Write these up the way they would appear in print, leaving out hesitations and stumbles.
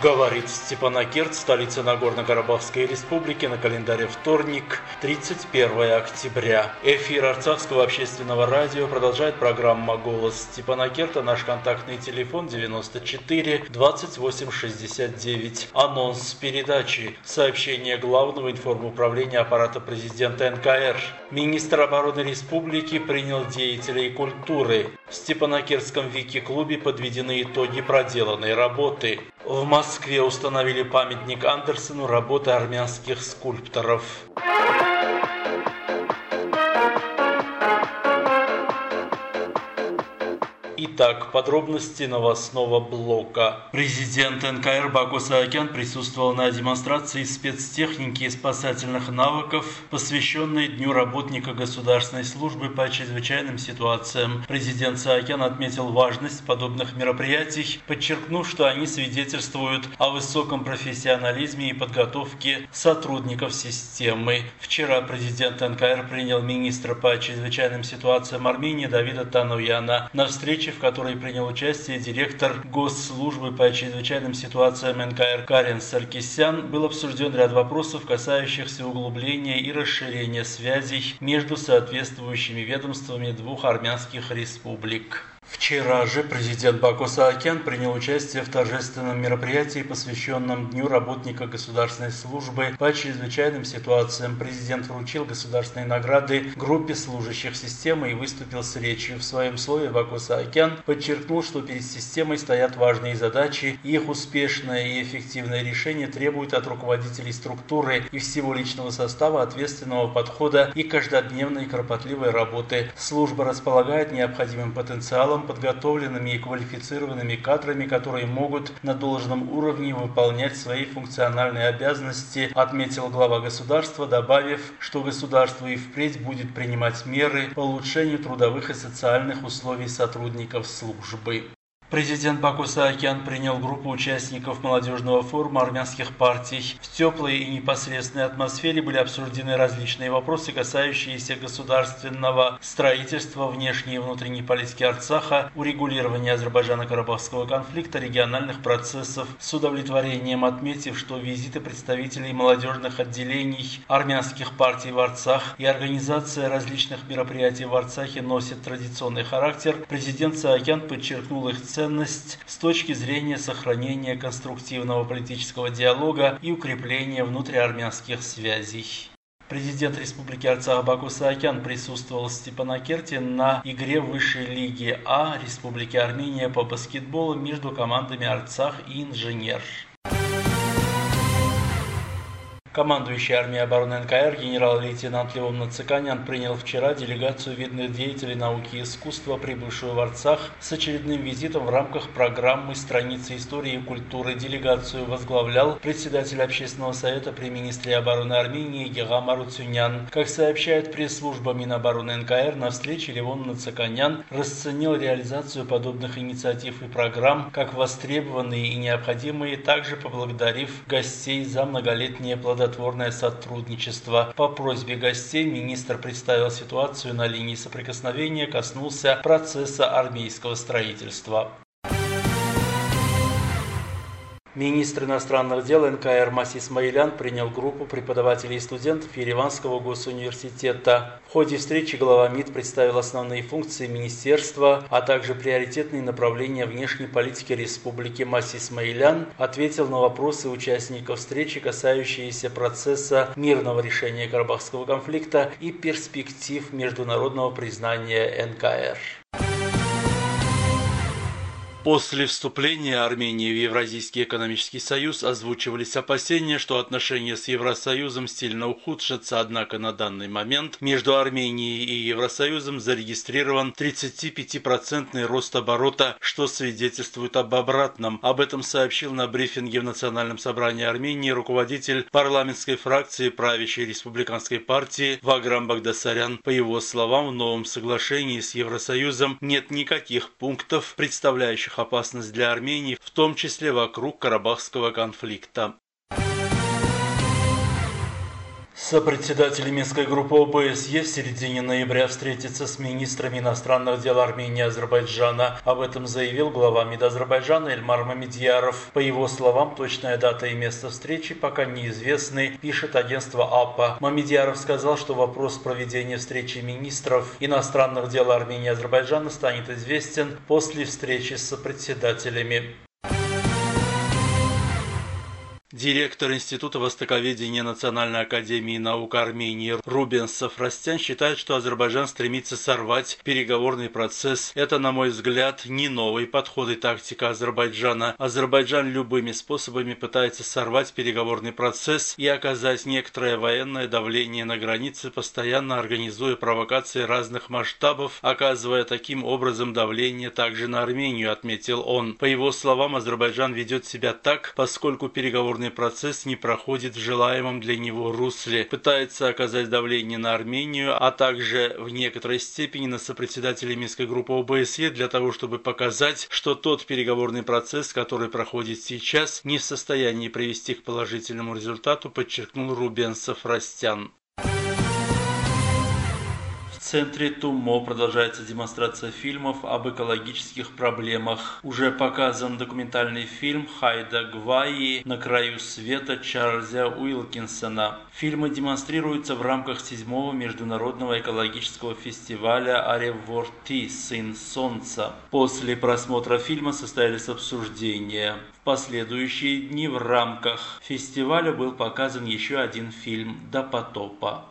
Говорит Степанакерт, столица Нагорно-Карабахской республики, на календаре вторник, 31 октября. Эфир Арцахского общественного радио продолжает программа «Голос Степанакерта». Наш контактный телефон 94 28 69. Анонс передачи. Сообщение Главного информуправления аппарата президента НКР. Министр обороны республики принял деятелей культуры. В Степанакертском Вики-клубе подведены итоги проделанной работы. В Москве установили памятник Андерсену работы армянских скульпторов. Итак, подробности новостного блока. Президент НКР Баку Саакян присутствовал на демонстрации спецтехники и спасательных навыков, посвященной Дню работника государственной службы по чрезвычайным ситуациям. Президент Саакян отметил важность подобных мероприятий, подчеркнув, что они свидетельствуют о высоком профессионализме и подготовке сотрудников системы. Вчера президент НКР принял министра по чрезвычайным ситуациям Армении Давида Тануяна. На встрече, в которой принял участие директор Госслужбы по чрезвычайным ситуациям НКР Карен Саркисян, был обсужден ряд вопросов, касающихся углубления и расширения связей между соответствующими ведомствами двух армянских республик. Вчера же президент Баку Саакян принял участие в торжественном мероприятии, посвященном Дню работника государственной службы по чрезвычайным ситуациям. Президент вручил государственные награды группе служащих системы и выступил с речью. В своем слове Баку Саакян подчеркнул, что перед системой стоят важные задачи, и их успешное и эффективное решение требует от руководителей структуры и всего личного состава ответственного подхода и каждодневной кропотливой работы. Служба располагает необходимым потенциалом, подготовленными и квалифицированными кадрами, которые могут на должном уровне выполнять свои функциональные обязанности, отметил глава государства, добавив, что государство и впредь будет принимать меры по улучшению трудовых и социальных условий сотрудников службы. Президент Баку Саакян принял группу участников молодежного форума армянских партий. В теплой и непосредственной атмосфере были обсуждены различные вопросы, касающиеся государственного строительства, внешней и внутренней политики Арцаха, урегулирования Азербайджано-Карабахского конфликта, региональных процессов, с удовлетворением отметив, что визиты представителей молодежных отделений армянских партий в Арцах и организация различных мероприятий в Арцахе носят традиционный характер. Президент Саакян подчеркнул их ценность с точки зрения сохранения конструктивного политического диалога и укрепления внутриармянских связей. Президент Республики Арцах Баку Саакян присутствовал в Степанакерте на игре высшей лиги А Республики Армения по баскетболу между командами Арцах и Инженер. Командующий армией обороны НКР генерал-лейтенант Левон Нациканян принял вчера делегацию видных деятелей науки и искусства, прибывшую в Арцах с очередным визитом в рамках программы «Страницы истории и культуры». Делегацию возглавлял председатель общественного совета при министре обороны Армении Гегам Аруцюнян. Как сообщает пресс-служба Минобороны НКР, на встрече Левон Нациканян расценил реализацию подобных инициатив и программ как востребованные и необходимые, также поблагодарив гостей за многолетнее плодотворное сотрудничество. По просьбе гостей министр представил ситуацию на линии соприкосновения, коснулся процесса армейского строительства. Министр иностранных дел НКР Маси Исмаилян принял группу преподавателей и студентов Ереванского госуниверситета. В ходе встречи глава МИД представил основные функции министерства, а также приоритетные направления внешней политики республики. Маси Исмаилян ответил на вопросы участников встречи, касающиеся процесса мирного решения Карабахского конфликта и перспектив международного признания НКР. После вступления Армении в Евразийский экономический союз озвучивались опасения, что отношения с Евросоюзом сильно ухудшатся, однако на данный момент между Арменией и Евросоюзом зарегистрирован 35% рост оборота, что свидетельствует об обратном. Об этом сообщил на брифинге в Национальном собрании Армении руководитель парламентской фракции правящей республиканской партии Ваграм Багдасарян. По его словам, в новом соглашении с Евросоюзом нет никаких пунктов, представляющих опасность для Армении, в том числе вокруг Карабахского конфликта. Сопредседатель Минской группы ОБСЕ в середине ноября встретится с министрами иностранных дел Армении и Азербайджана. Об этом заявил глава МИД Азербайджана Эльмар Мамедьяров. По его словам, точная дата и место встречи пока неизвестны, пишет агентство АПА. Мамедьяров сказал, что вопрос проведения встречи министров иностранных дел Армении и Азербайджана станет известен после встречи с сопредседателями. Директор Института востоковедения Национальной академии наук Армении Рубен Сафростян считает, что Азербайджан стремится сорвать переговорный процесс. Это, на мой взгляд, не новый подход и тактика Азербайджана. Азербайджан любыми способами пытается сорвать переговорный процесс и оказать некоторое военное давление на границе, постоянно организуя провокации разных масштабов, оказывая таким образом давление также на Армению, отметил он. По его словам, Азербайджан ведет себя так, поскольку переговорный процесс не проходит в желаемом для него русле, пытается оказать давление на Армению, а также в некоторой степени на сопредседателей Минской группы ОБСЕ для того, чтобы показать, что тот переговорный процесс, который проходит сейчас, не в состоянии привести к положительному результату, подчеркнул Рубен Сафростян. В центре ТУМО продолжается демонстрация фильмов об экологических проблемах. Уже показан документальный фильм «Хайда Гвайи. На краю света» Чарльза Уилкинсона. Фильмы демонстрируются в рамках 7-го международного экологического фестиваля «Аревворти. Сын Солнца». После просмотра фильма состоялись обсуждения. В последующие дни в рамках фестиваля был показан еще один фильм «До потопа».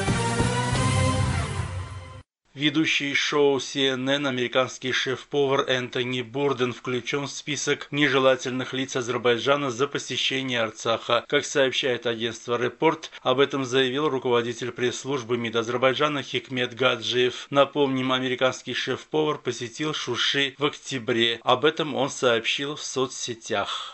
Ведущий шоу CNN, американский шеф-повар Энтони Борден включен в список нежелательных лиц Азербайджана за посещение Арцаха. Как сообщает агентство Report, об этом заявил руководитель пресс-службы МИД Азербайджана Хикмет Гаджиев. Напомним, американский шеф-повар посетил Шуши в октябре. Об этом он сообщил в соцсетях.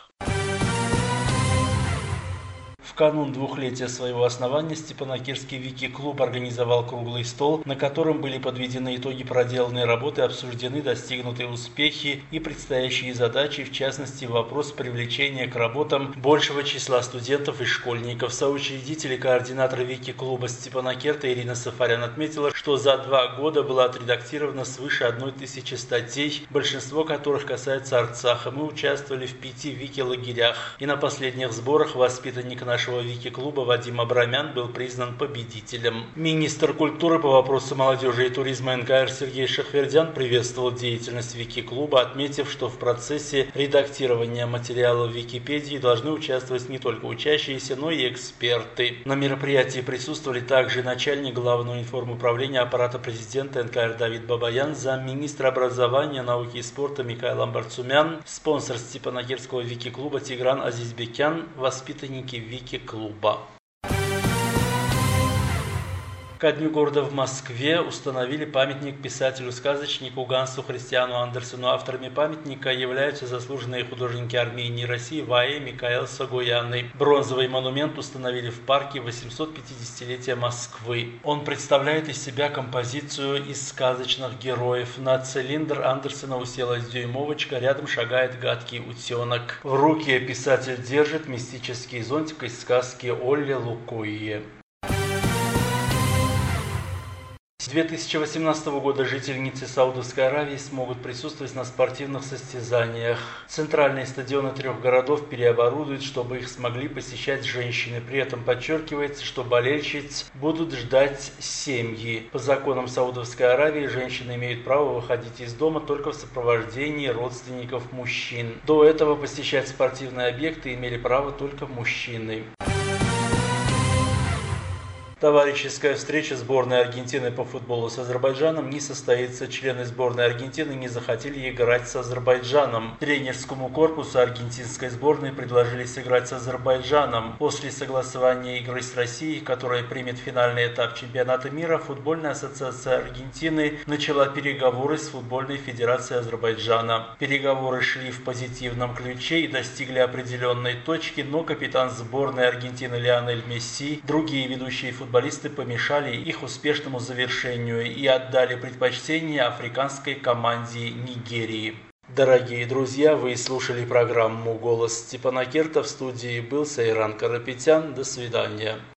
В канун двухлетия своего основания Степанакерский Вики-клуб организовал круглый стол, на котором были подведены итоги проделанной работы, обсуждены достигнутые успехи и предстоящие задачи, в частности, вопрос привлечения к работам большего числа студентов и школьников. Соучредитель и координатор Вики-клуба Степанакерта Ирина Сафарян отметила, что за 2 года было отредактировано свыше 1000 статей, большинство которых касается Арцаха. Мы участвовали в 5 Вики-лагерях, и на последних сборах воспитанник нашего Вики-клуба Вадим Абрамян был признан победителем. Министр культуры по вопросам молодежи и туризма НКР Сергей Шахвердян приветствовал деятельность Вики-клуба, отметив, что в процессе редактирования материалов в Википедии должны участвовать не только учащиеся, но и эксперты. На мероприятии присутствовали также начальник главного информуправления аппарата президента НКР Давид Бабаян, замминистра образования, науки и спорта Микаэл Амбарцумян, спонсор Степанакерского Вики-клуба Тигран Азизбекян, воспитанники Вики-клуба. Ко дню города в Москве установили памятник писателю-сказочнику Гансу Христиану Андерсену. Авторами памятника являются заслуженные художники Армении и России Ваи, Микаэл Сагояны. Бронзовый монумент установили в парке 850-летия Москвы. Он представляет из себя композицию из сказочных героев. На цилиндр Андерсена уселась дюймовочка, рядом шагает гадкий утенок. В руке писатель держит мистический зонтик из сказки Олли Лукойе. С 2018 года жительницы Саудовской Аравии смогут присутствовать на спортивных состязаниях. Центральные стадионы 3 городов переоборудуют, чтобы их смогли посещать женщины. При этом подчеркивается, что болельщиц будут ждать семьи. По законам Саудовской Аравии женщины имеют право выходить из дома только в сопровождении родственников мужчин. До этого посещать спортивные объекты имели право только мужчины. Товарищеская встреча сборной Аргентины по футболу с Азербайджаном не состоится. Члены сборной Аргентины не захотели играть с Азербайджаном. Тренерскому корпусу аргентинской сборной предложили сыграть с Азербайджаном. После согласования игры с Россией, которая примет финальный этап чемпионата мира, футбольная ассоциация Аргентины начала переговоры с футбольной федерацией Азербайджана. Переговоры шли в позитивном ключе и достигли определенной точки, но капитан сборной Аргентины Лионель Месси, другие ведущие футболисты помешали их успешному завершению и отдали предпочтение африканской команде Нигерии. Дорогие друзья, вы слушали программу «Голос Степанакерта». В студии был Сайран Карапетян. До свидания.